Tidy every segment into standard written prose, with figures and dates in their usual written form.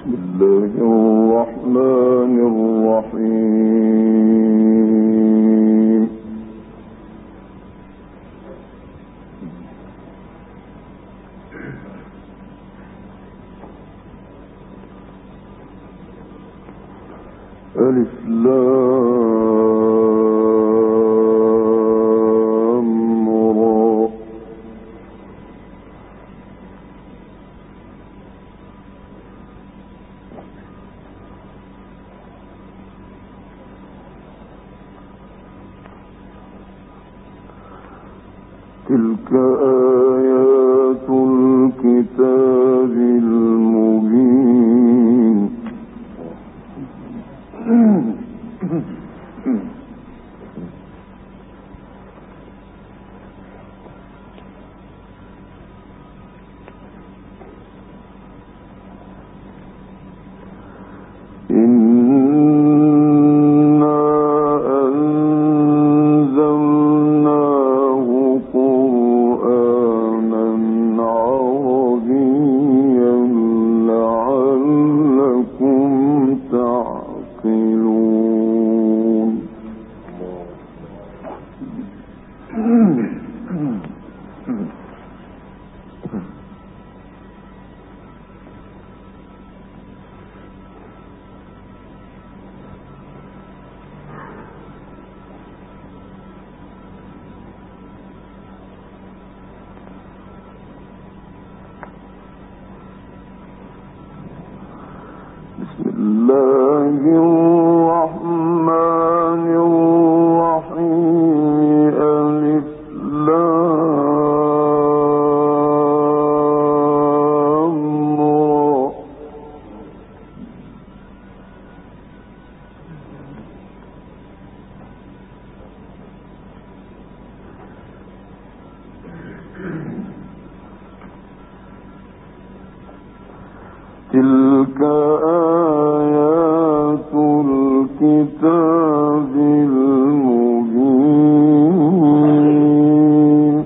الرحمن الرحيم. ألف لام را. تلك آيات الكتاب المبين. بسم الله الرحمن الرحيم. ألف لام را. تلك آيات الكتاب المبين.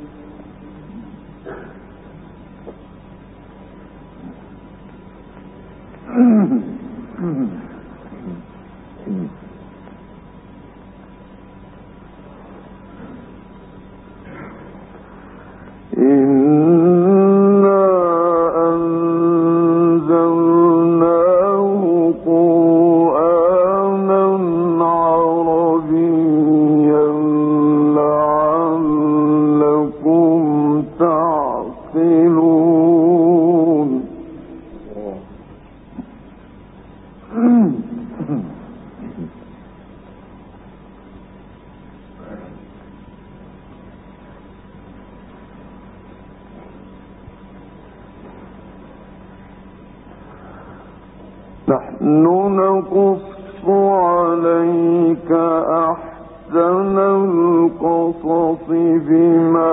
نحن نقص عليك أحسن القصص بما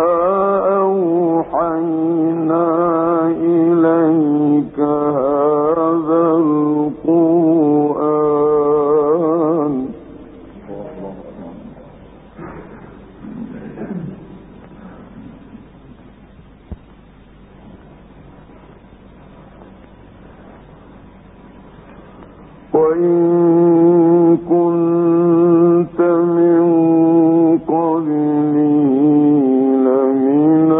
أوحينا إليك هذا القرآن. وإن كنت من قبله لمن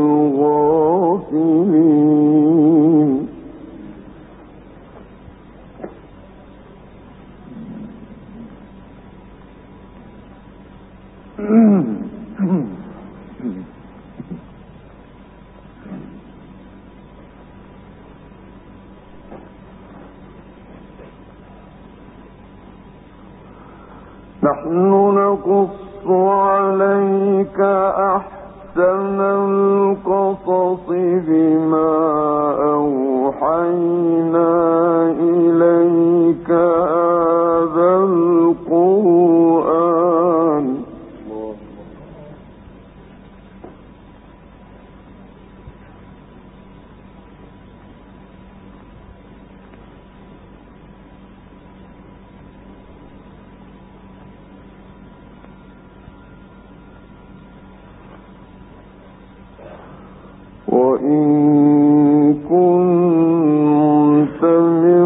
الغافلين. نحن نقص عليك أحسن القصص بما أوحينا إليك هذا القرآن. وإن كنت من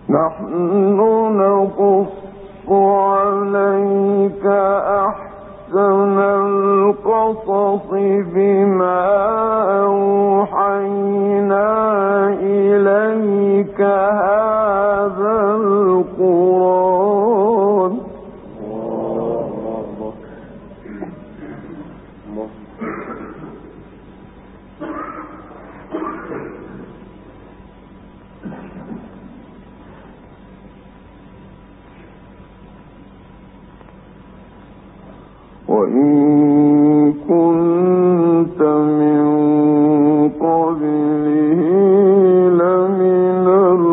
نحن نقص عليك أحسن القصص بما أوحينا إليك هذا القرآن. وإن كنت من قبله لمن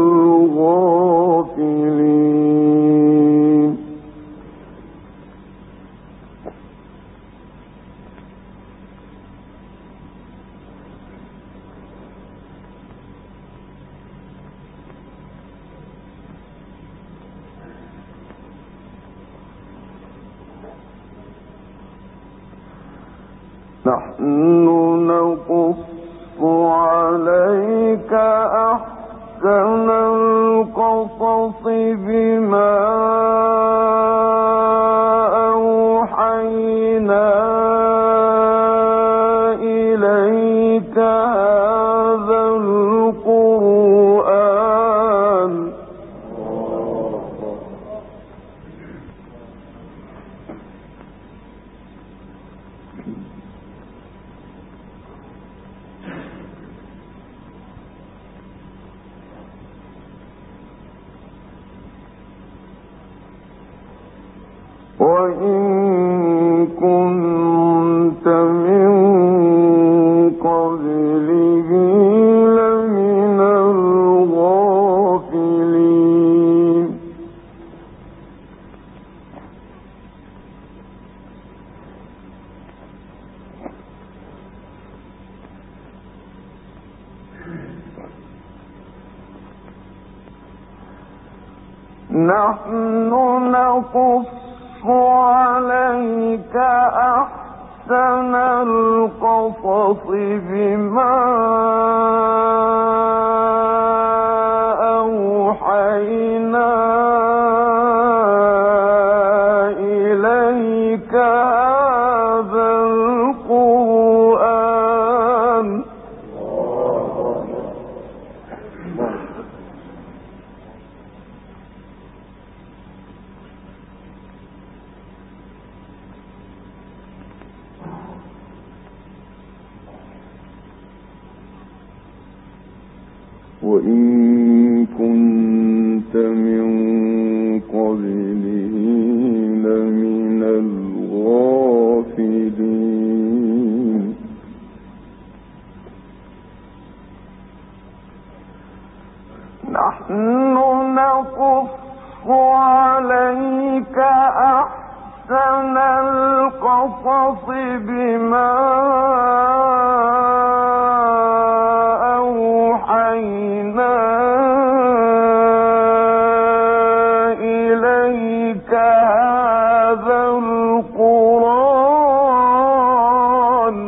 الغافلين. نحن نقص عليك أحسن القصص بما أوحينا إليك هذا القرآن. وإن كنت من قبله لمن الغافلين. نحن نقص عليك أحسن القصص بما أوحينا إليك هذا القرآن. وإن كنت من قبله لمن الغافلين. نحن نقص عليك أحسن القصص بما أوحينا إليك هذا القرآن.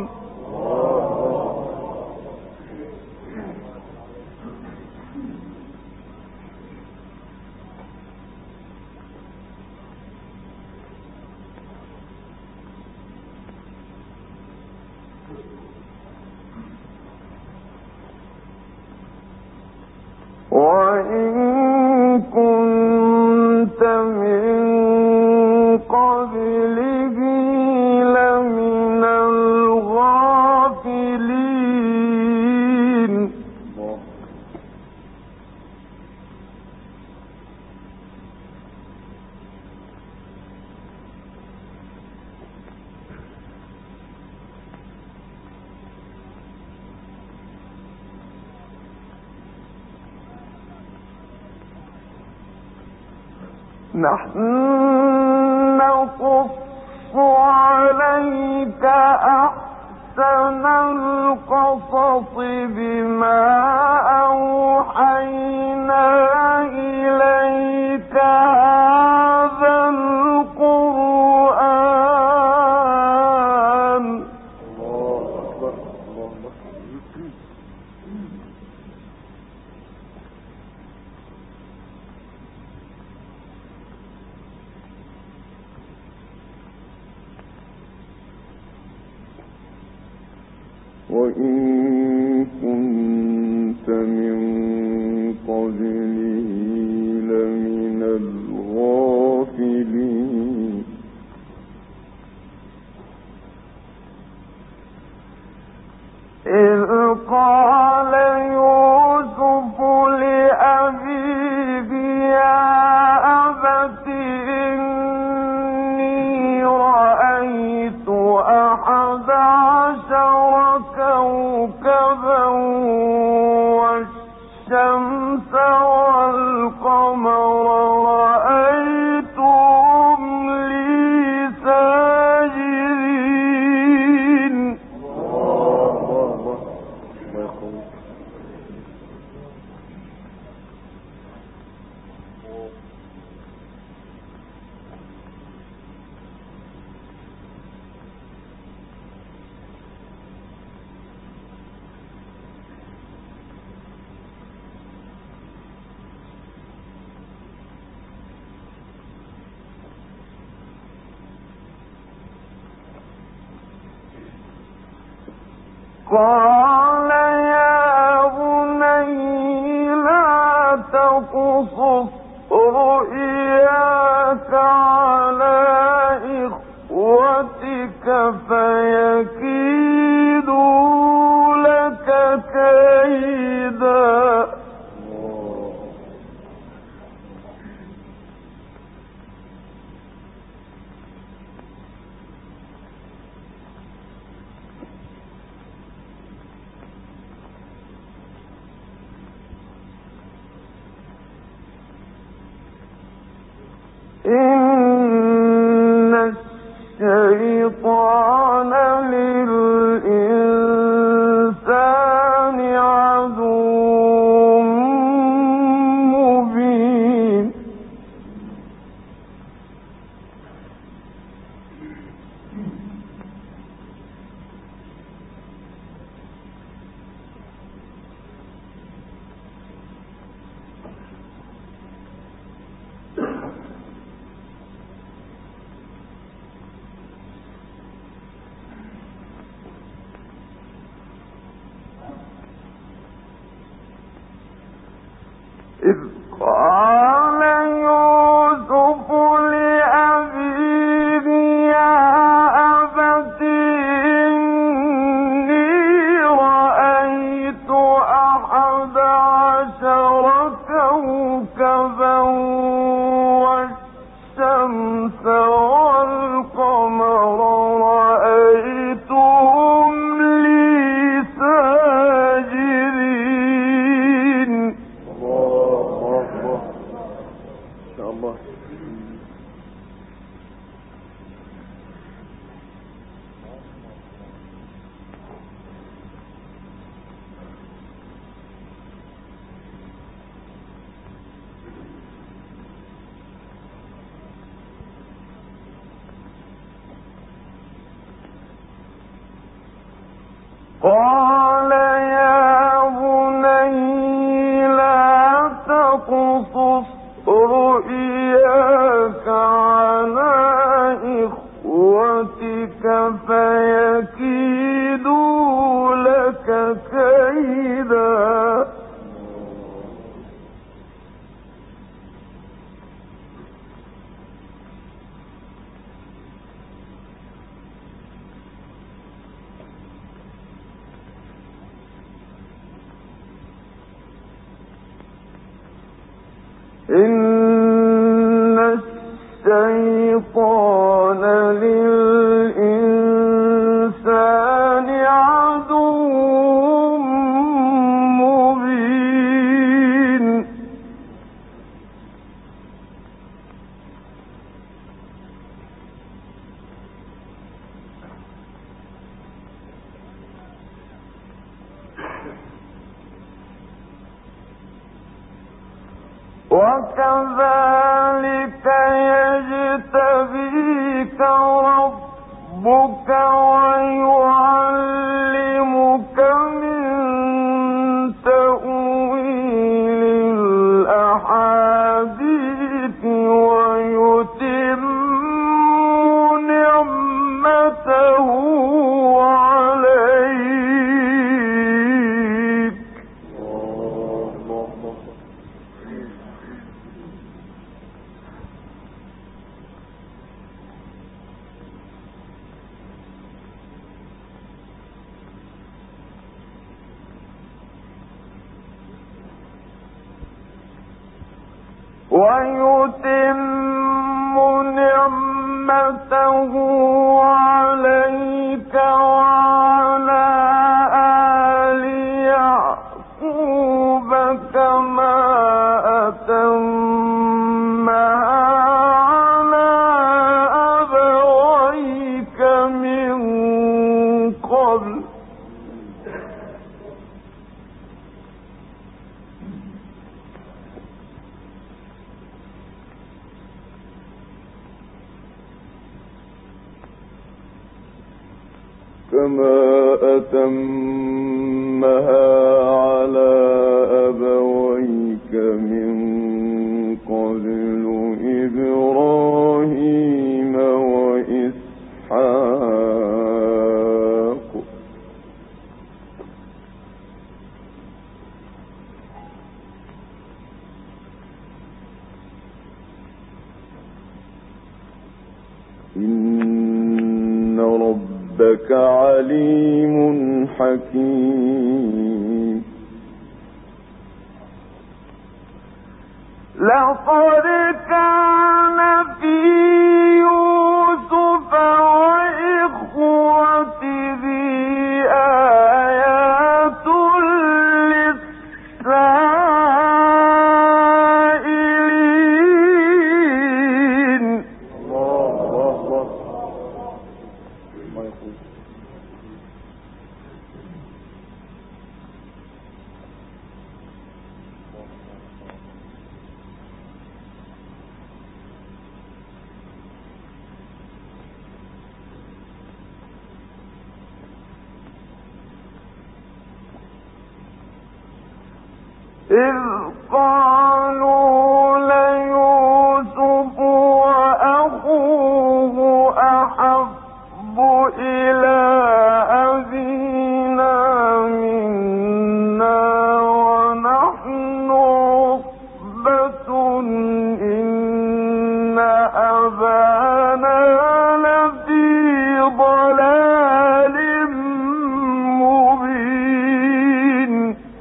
وإن كنت من قبله لمن الغافلين. نحن نقص عليك أحسن القصص بما أوحينا إليك هذا القرآن. وإن كنت من قبله لمن الغافلين إذ قال يوسف لأبيه يا أبت إني رأيت 11 كوكبا والشمس والقمر رأيتهم لي ساجدين قال يا بني لا تقصص رؤياك على إخوتك فيكيدوا لك كيدا إن الشيطان للإنسان عدو مبين إذ قال يوسف لأبيه يا أبت إني رأيت 11 كوكبا والشمس والقمر رأيتهم لي ساجدين الله قال يا بني لا تقصص رؤياك على إخوتك فيكيدوا لك كيدا إن الشيطان للإنسان عدو مبين وكذلك يجتبيك ربك ويعلمك من تأويل الأحاديث ويتم نعمته عليك ويتم نعمته عليك وعلى آل يعقوب كما أتمها على أبويك من قبل إبراهيم وإسحاق إن ربك عليم حكيم لقد كان في يوسف وإخوته آيات للسائلين إذ قالوا ليوسف وأخوه أحب إلى أبينا منا ونحن عصبة إن أبانا لفي ضلال مبين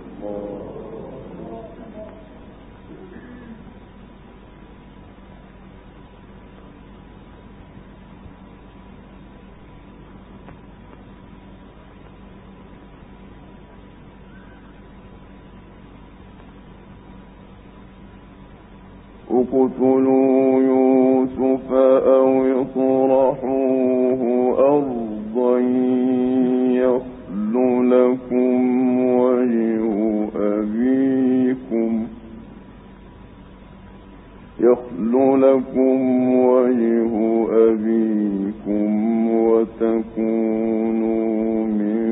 اقتلوا يوسف أو اطرحوه أرضا يخل لكم وجه أبيكم وتكونوا من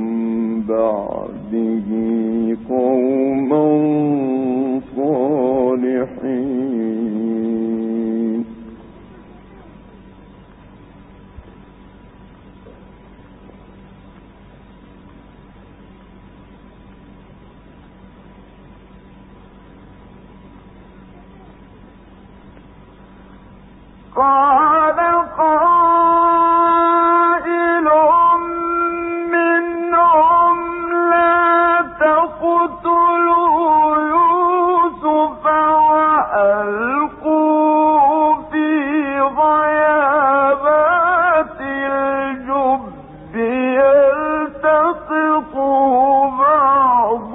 بعده قوما صالحين قال قائل منهم لا تقتلوا يوسف وألقوه في غيابات الجب يلتقطه بعض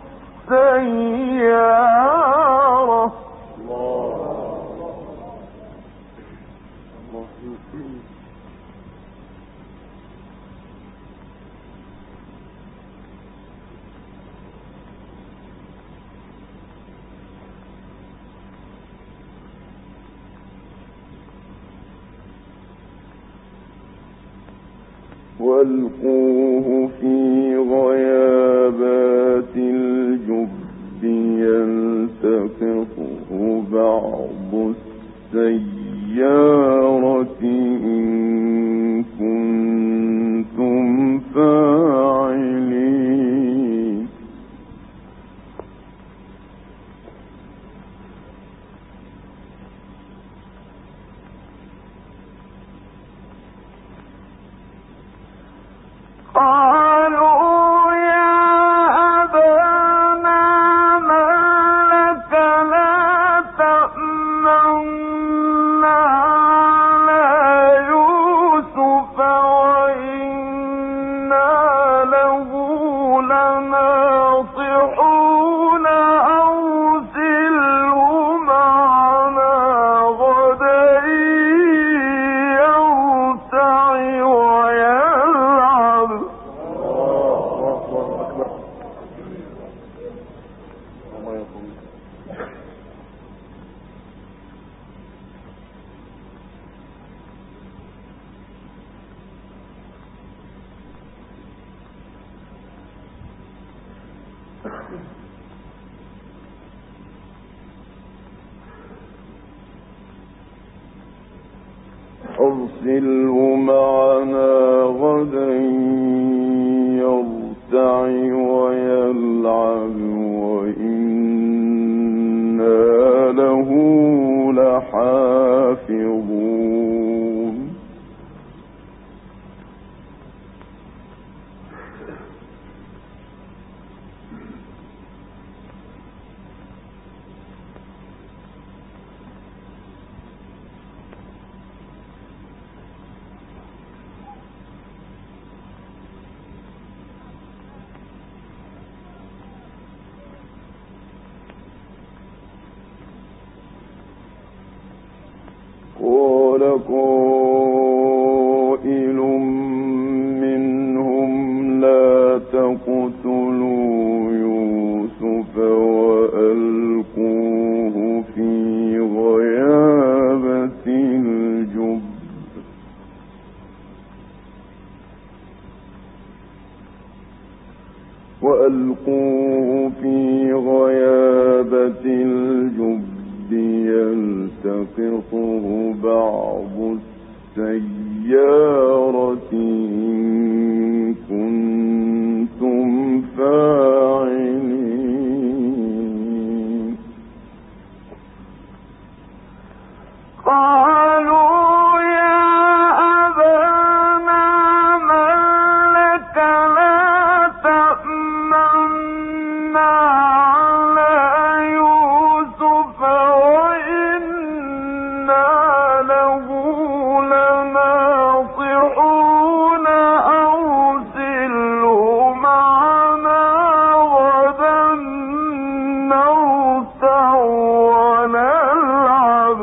السيارة وألقوه في غيابات الجب يلتقطه بعض السيارة إن كنتم فاعلين قال له لناصحون أرسله معنا غدا يرتع ويلعب. أرسله معنا غدا يرتع ويلعب وإنا له لحافظون. قال قائل منهم لا تقتلوا يوسف وألقوه في غيابة الجب يلتقطه بعض السيارة إن كنتم فاعلين. قالوا يا أبانا ما لك لا تأمنا على يوسف وإنا له لناصحون أرسله معنا غدا نرتع ونلعب.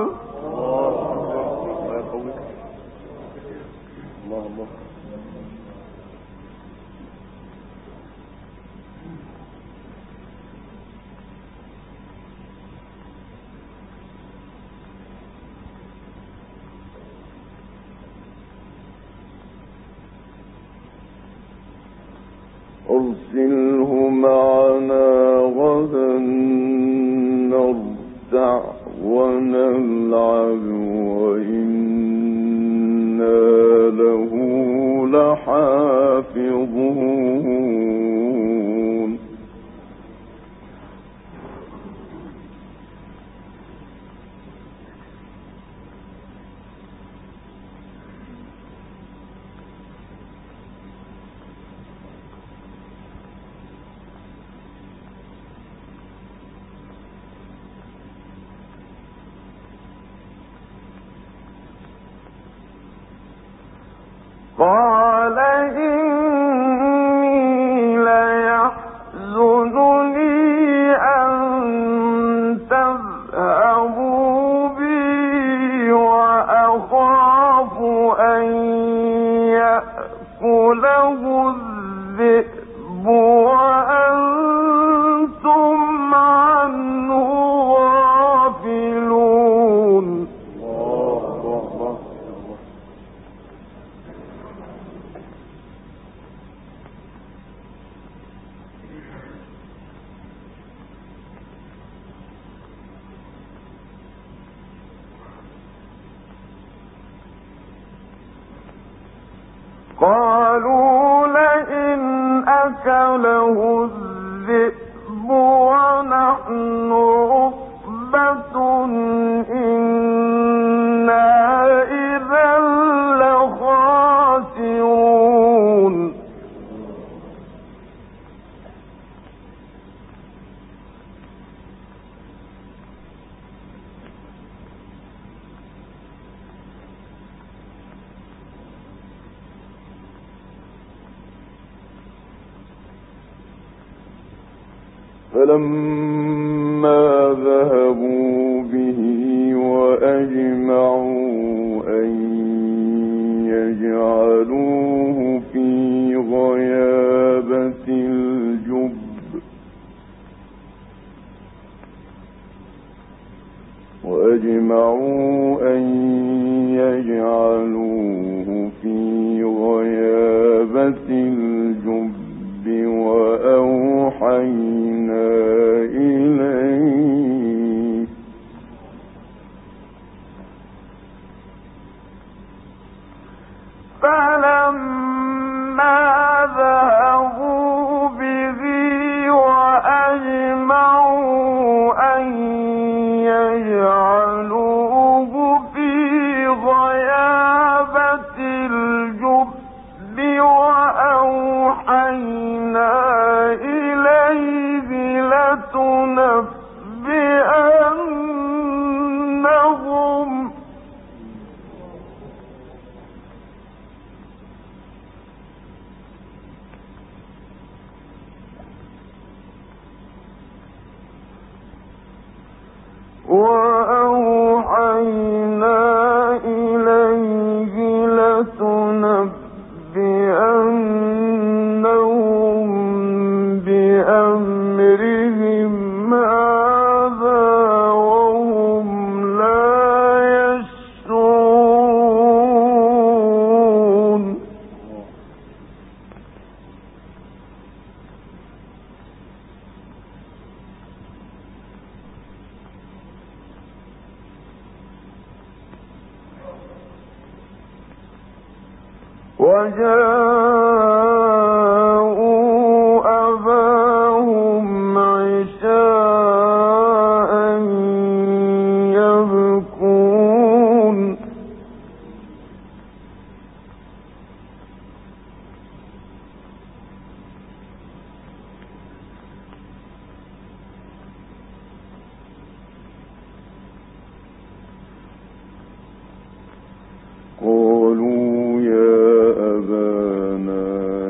أرسله معنا غدا نرتع ونلعب وإنا له لحافظون. قال إني ليحزنني أن تذهبوا بي وأخاف أن يأكله الذئب وأنتم عنه غافلون. قالوا لئن أكله الذئب ونحن عصبة إنا إذا لخاسرون. فلما ذهبوا به وأجمعوا أن يجعلوه في غيابة الجب وأوحينا إليه فلما ذهبوا به وأجمعوا أن يجعلوه في غيابة الجب وأوحينا إليه لتنبئنهم بأمرهم هذا وهم لا يشعرون وجاءوا أباهم عشاء يبكون قالوا يا أبانا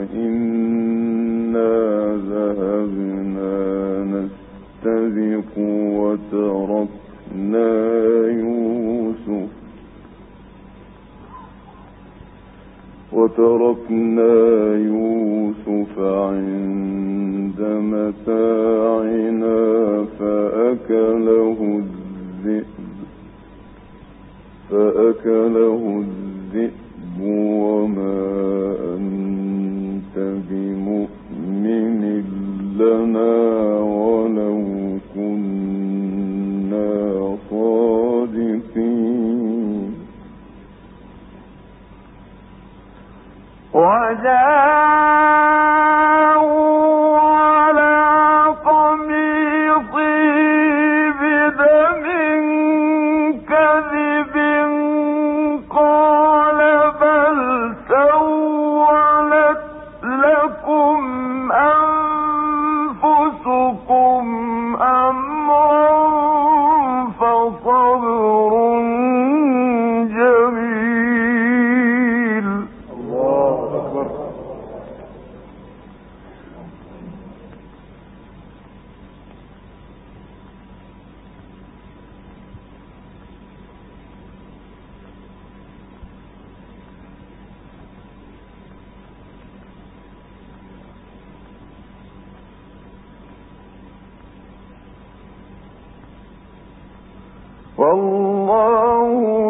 إنا ذهبنا نستبق وتركنا يوسف عند متاعنا فأكله الذئب وما أنت بمؤمن لنا ولو كنا صادقين وجاءوا على قميصه بدم كذب قال بل سولت لكم أنفسكم أمرا فصبر جميل. الله أكبر. والله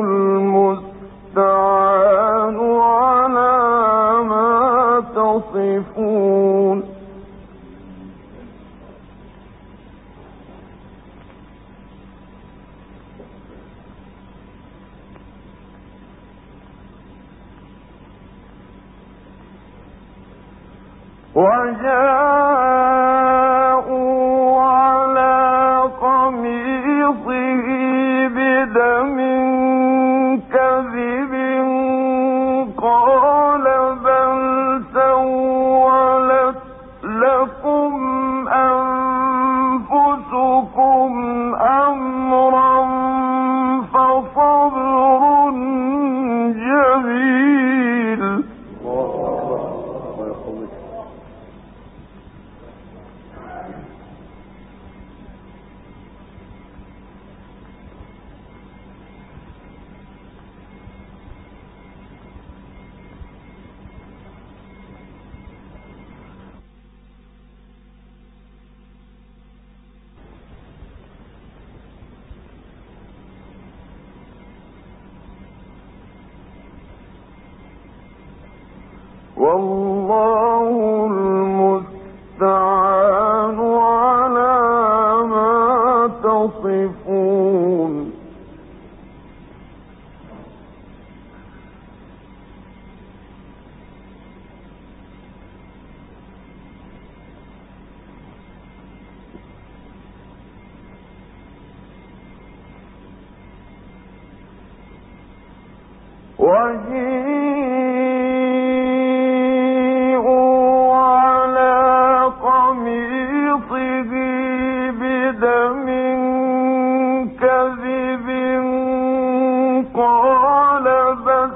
المستعان على ما تصفون. وجاءوا على قميصه بدم كذب قال بل سولت لكم أنفسكم أمرا فصبر جميل. والله المستعان على ما تصفون وجيءوا على قميصه بدم كذب قال بل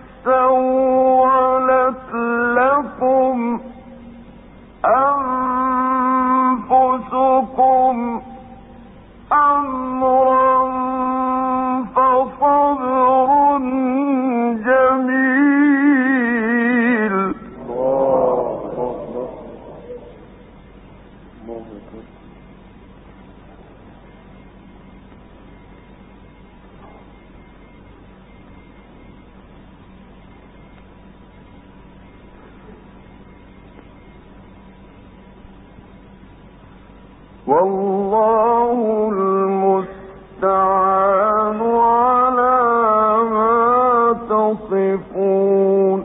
سولت لكم أنفسكم أمرا فصبر جميل والله المستعان على ما تصفون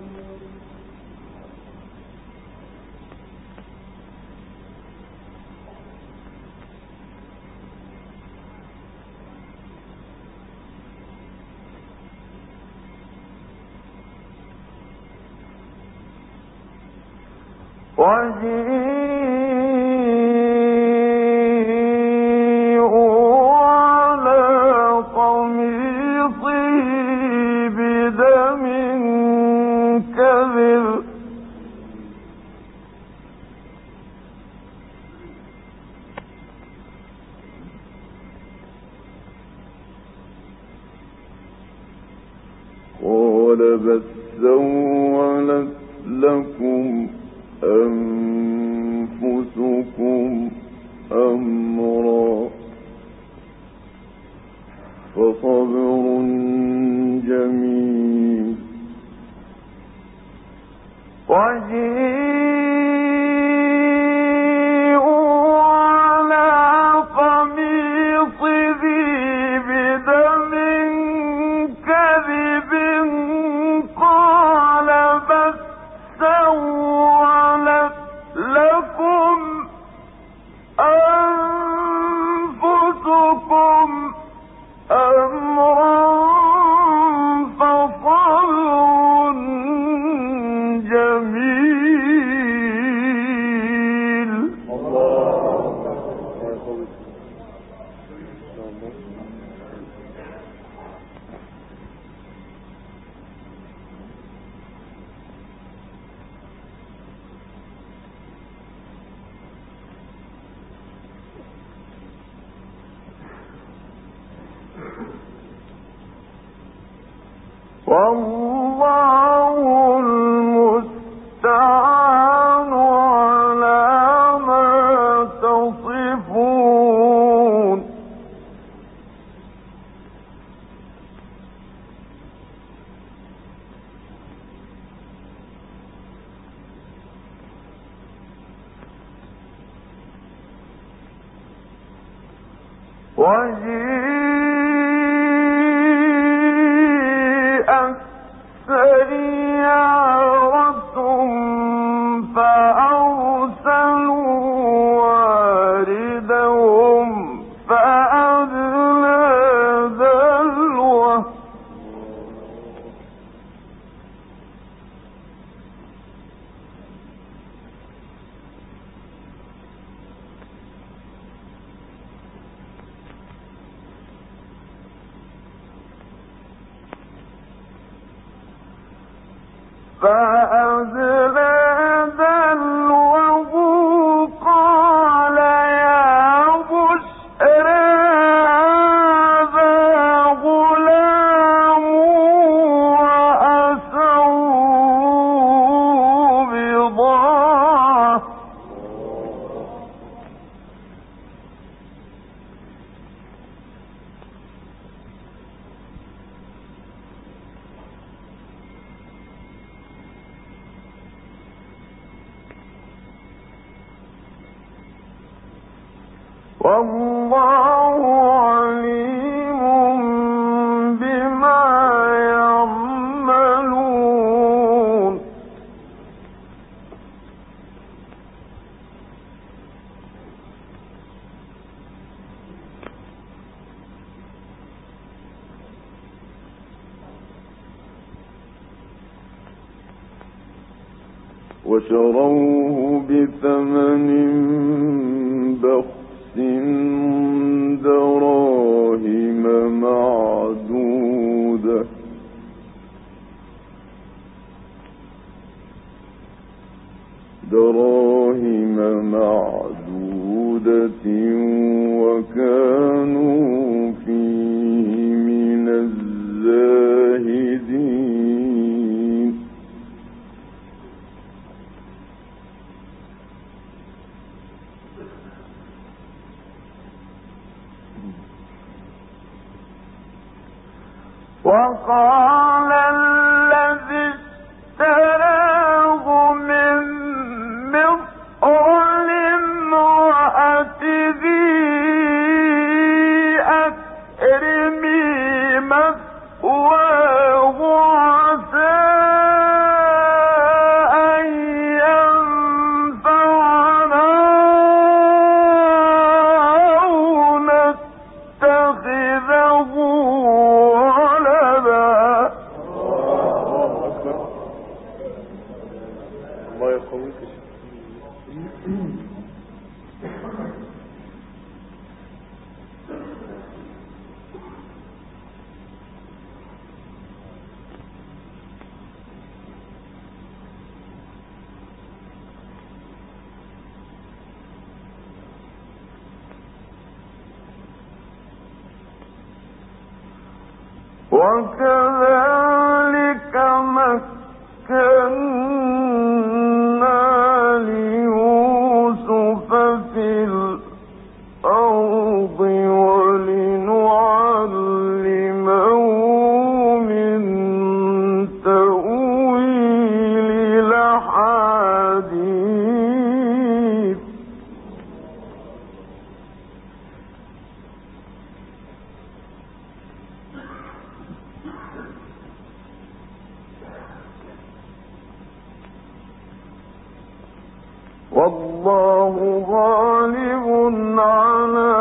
وجيءوا على قميصه بدم كذب قال بل سولت لكم أنفسكم أمرا فصبر جميل وجيءوا على قميصه بدم كذب قال بل سولت لكم أنفسكم أمرا فصبر جميل والله المستعان على ما تصفون وجيءت سيارة فأرسلوا واردهم فأدلى دلوه فأدلى دلوه قال يا بشرى هذا غلام وأسروا بضاعة والله عليم بما يعملون وشروه بثمن بخس دراهم معدودة وكانوا فيه من الزاهدين وقال الذي اشتراه من مصر لامرأته أكرمي مثواه عسى أن ينفعنا أو نتخذه وكذلك مكنا ليوسف في الأرض ولنعلمه من تأويل الأحاديث والله غالب على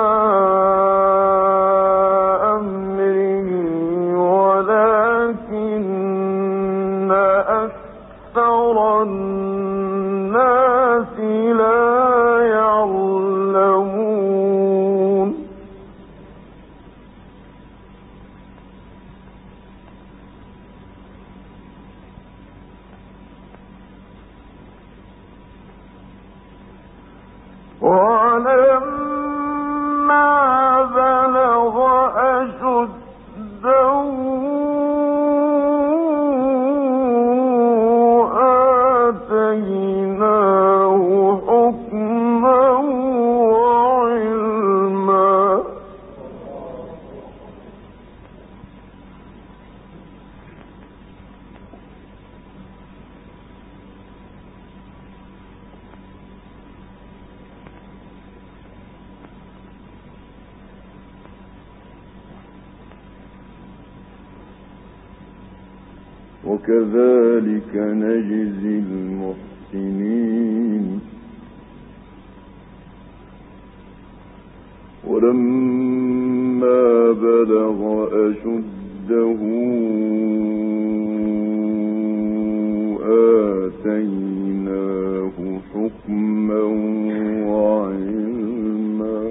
أمره ولكن أكثر الناس لا يعلمون ولما بلغ أشده آتيناه حكما وعلما وكذلك نجزي المحسنين ولما بلغ أشده آتيناه حكما وعلما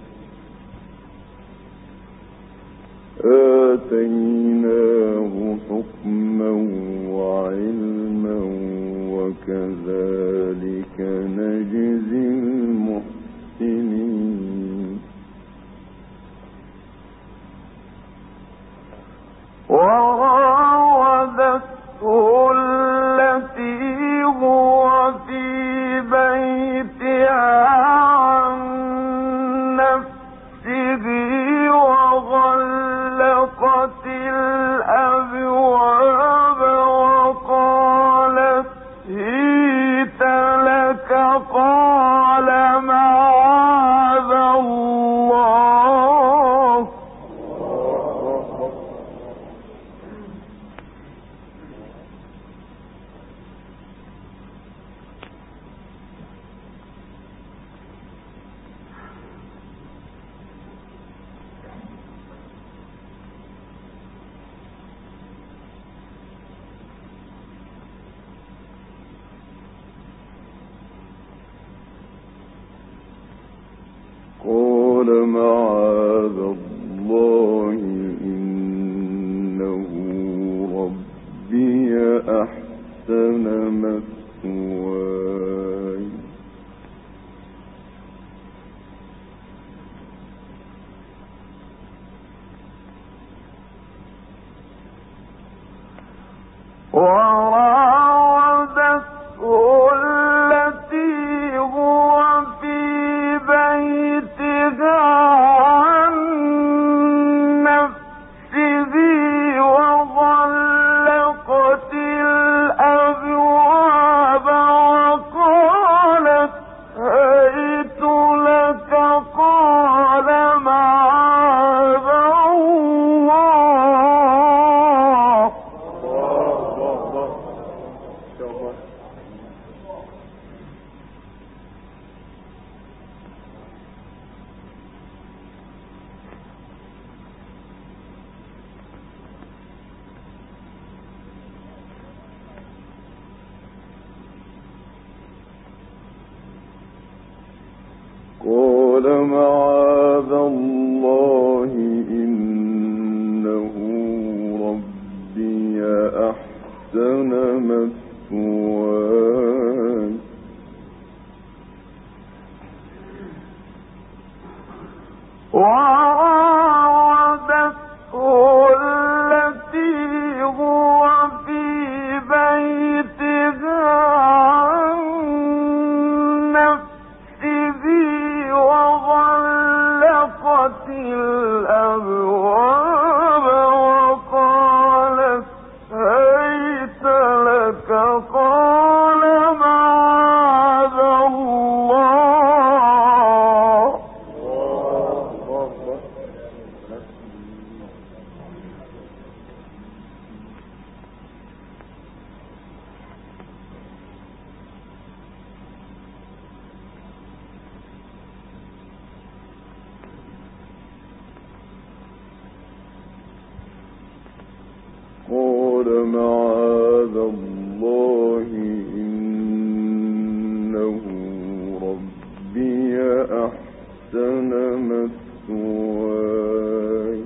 وكذلك نجزي المحسنين وراودته التي هو في بيتها معاذ الله إنه ربي أحسن مثواي وراودته التي هو في بيتها عن نفسه وغلقت الأبواب وقالت هيت لك قال معاذ الله قال معاذ الله إنه ربي أحسن مثواي وراودته التي هو في بيتها عن نفسه وغلقت الأبواب وقالت هيت لك قال معاذ الله قال معاذ الله إنه ربي أحسن مثواي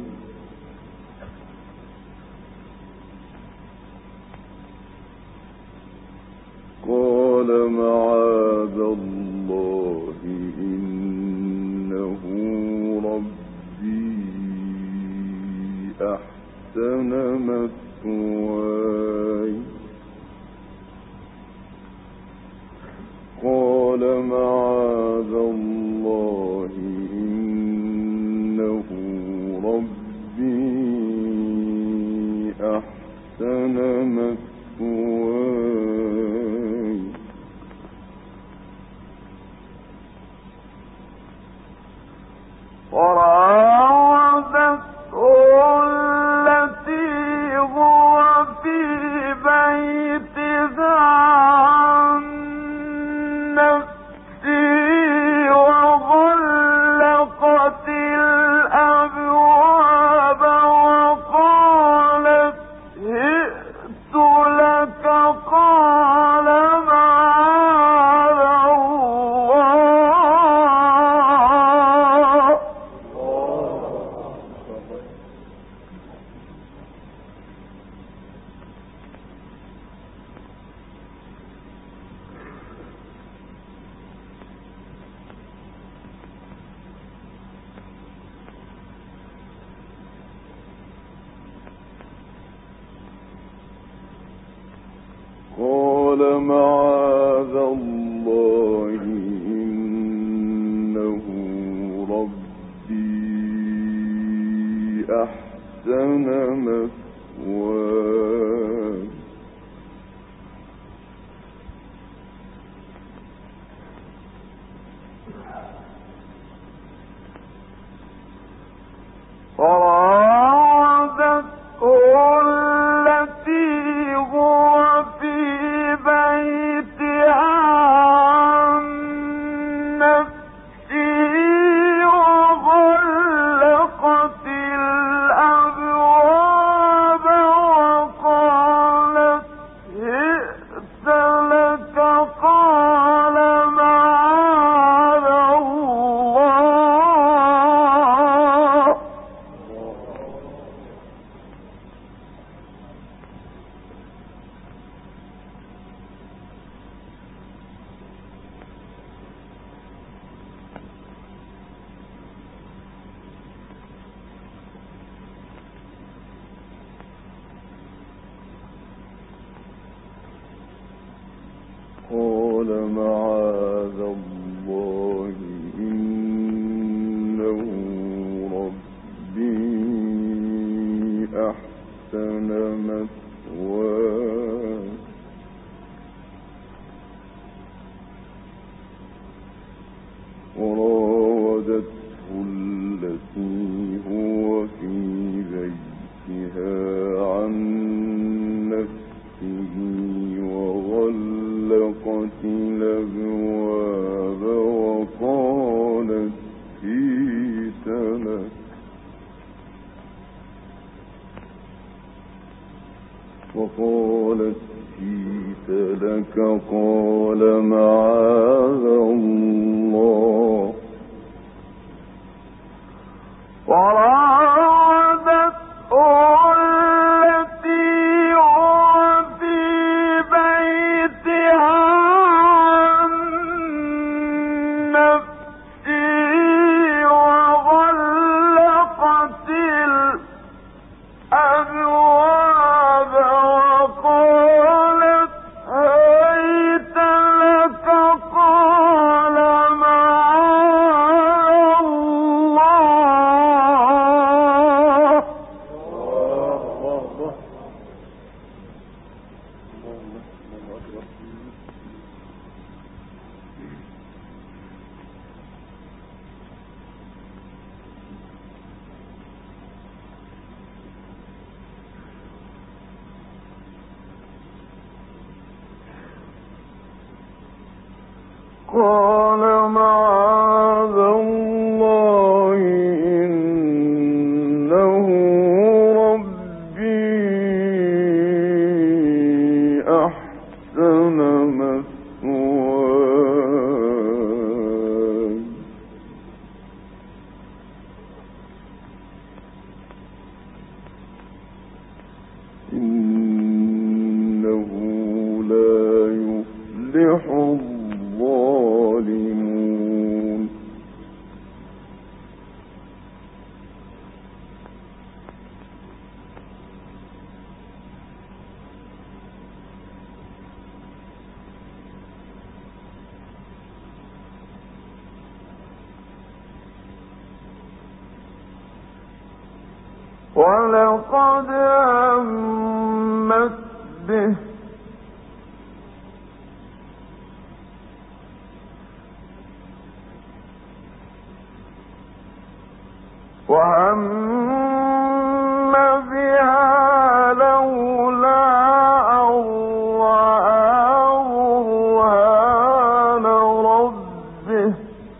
قال معاذ الله إنه ربي أحسن مثواي قال معاذ الله إنه ربي أحسن مثواي وراودته التي هو في بيتها عن نفسه وغلقت الأبواب وقالت هئت لك قال معاذ الله قال معاذ الله إنه ربي أحسن مثواي وراودته التي هو في بيتها عن نفسه وغلقت الأبواب وقالت هئت لك قال معاذ الله قال معاذ الله إنه ربي أحسن مثواي وراودته التي هو في بيتها عن نفسه وغلقت الأبواب وقالت هيت لك قال معاذ الله وراودته التي هو في بيتها عن نفسه وغلقت الأبواب وقالت هيت لك قال معاذ الله قال معاذ الله إنه ربي أحسن مثواي إنه لا يفلح الظالمون ولقد همت به وهم بها لولا أن رأى برهان ربه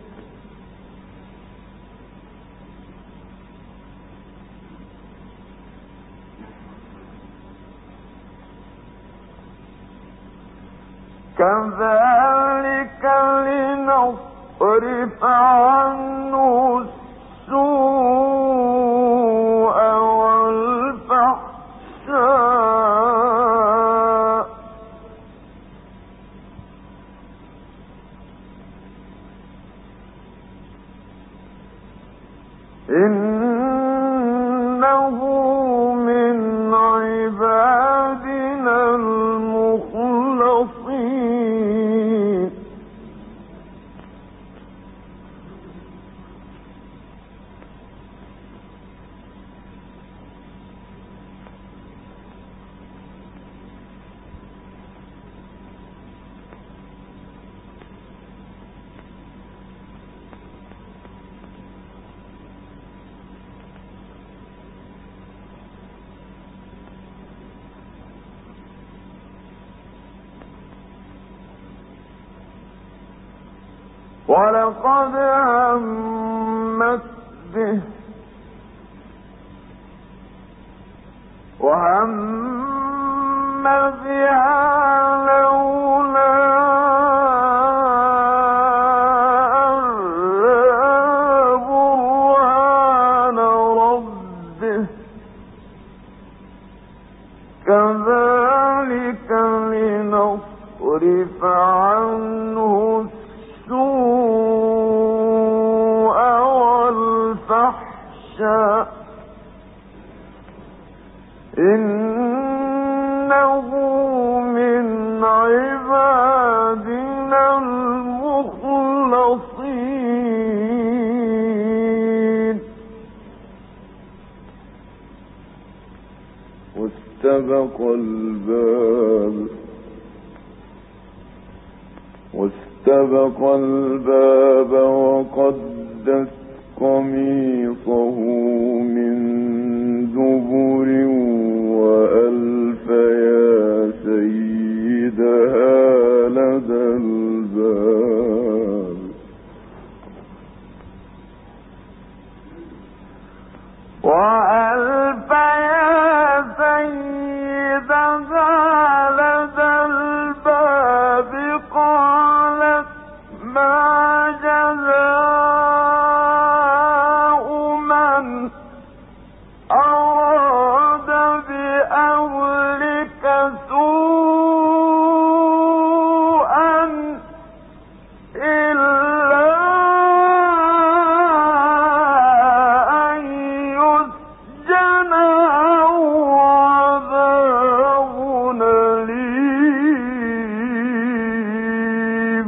كذلك لنصرف عنه السوء والفحشاء إنه من عبادنا المخلصين ولقد همت به وهم بها لولا أن رأى برهان ربه كذلك لنصرف عنه السوء والفحشاء إنه من عبادنا واستبق الباب وقدت قميصه من دبر وألف يا سيدها لدى الباب وألف يا سيدها لدى الباب قالت ما جزاء من أراد بأهلك سوءا إلا أن يسجن أو عذاب أليم.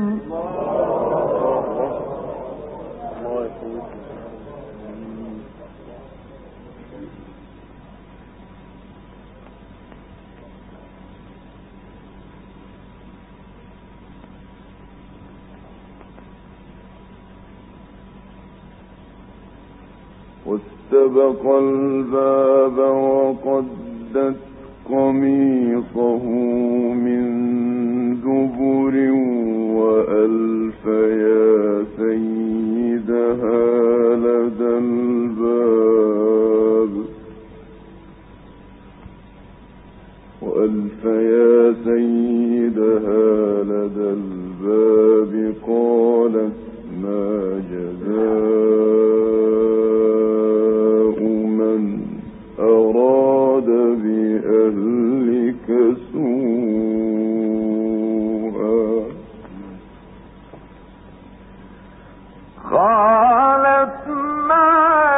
واستبق الباب وقدت قميصه من دبر وألف يا سيدها لدى الباب قالت ما جزاء من أراد بأهلك سوءا قالت ما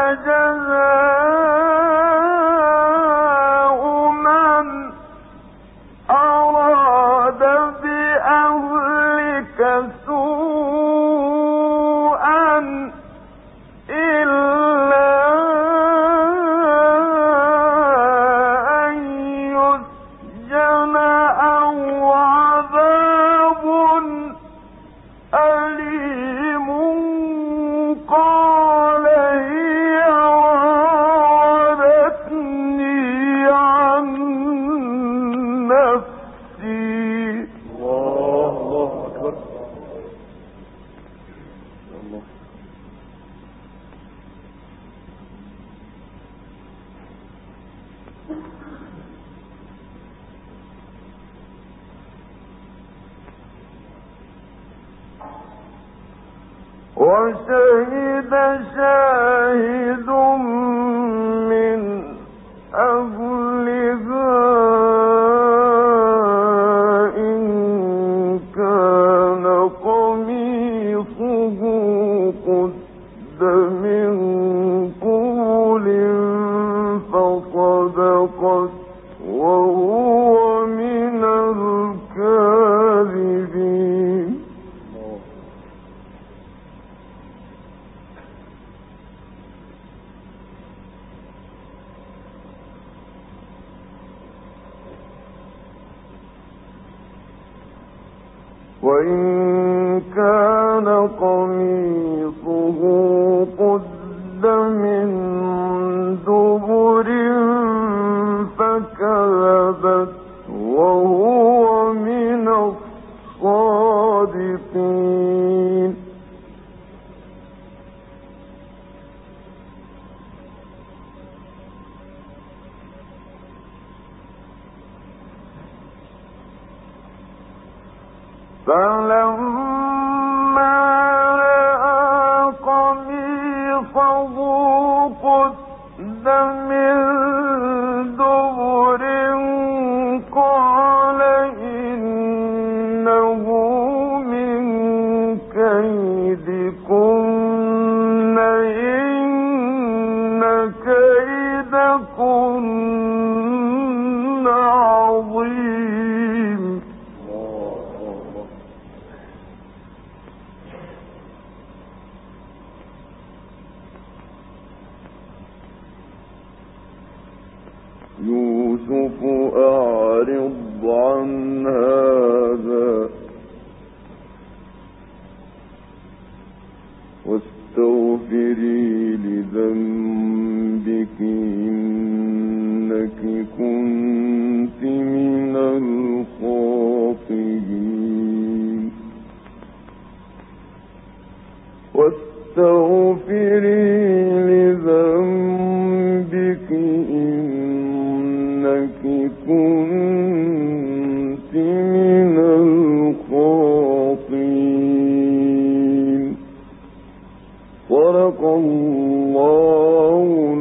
جزاء من أراد بأهلك سوءا إلا أن يسجن أو عذاب أليم. قال هي راودتني عن نفسي. الله أكبر. الله. وشهد شاهد من أهلها إن كان قميصه قد من قبل فصدقت وهو من الكاذبين. وإن كان قميصه قد من دبر فكذبت وهو من الصادقين. فلما رأى قميصه قد من دبر قال إنه من كيدكن إن كيدكن عظيم. يوسف أعرض عن هذا واستغفري لذنبك إنك كنت من الخاطئين واستغفري لذنبك إنك كنت من الخاطئين صدق الله